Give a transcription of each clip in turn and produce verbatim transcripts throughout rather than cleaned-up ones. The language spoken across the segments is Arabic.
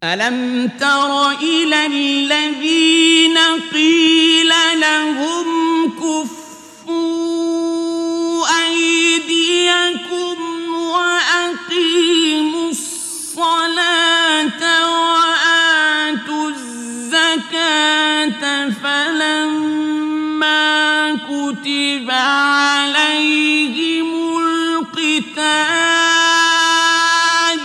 ألم تر إلى الذين قيل لهم كفوا أيديكم وأقيموا الصلاة وآتوا الزكاة فلما كتب عليهم القتال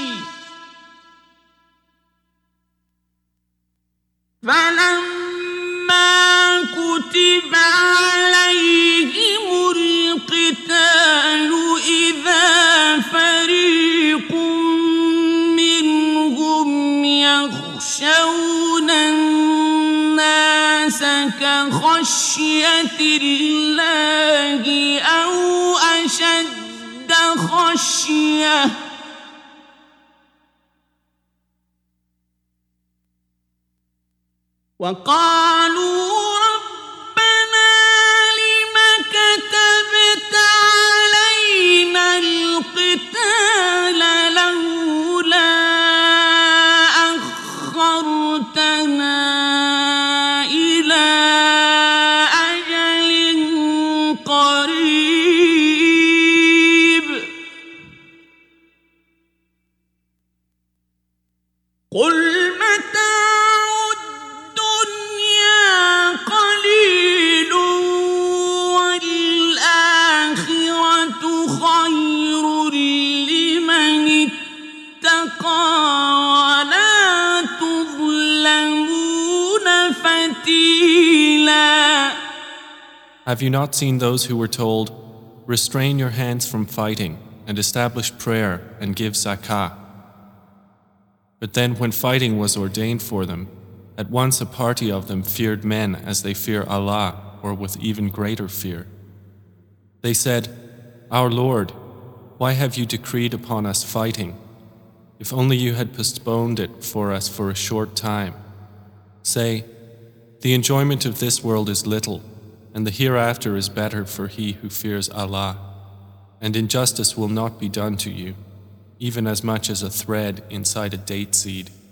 فلما كتب عليهم القتال إذا فريق منهم يخشون الناس كخشية الله أو أشد خشية وقالوا ربنا لم كتبت علينا القتال لولا أخرتنا إلى أجل قريب قل Have you not seen those who were told, restrain your hands from fighting and establish prayer and give zakah? But then when fighting was ordained for them, at once a party of them feared men as they fear Allah, or with even greater fear. They said, Our Lord, why have you decreed upon us fighting? If only you had postponed it for us for a short time. Say, the enjoyment of this world is little, and the hereafter is better for he who fears Allah, and injustice will not be done to you, even as much as a thread inside a date seed.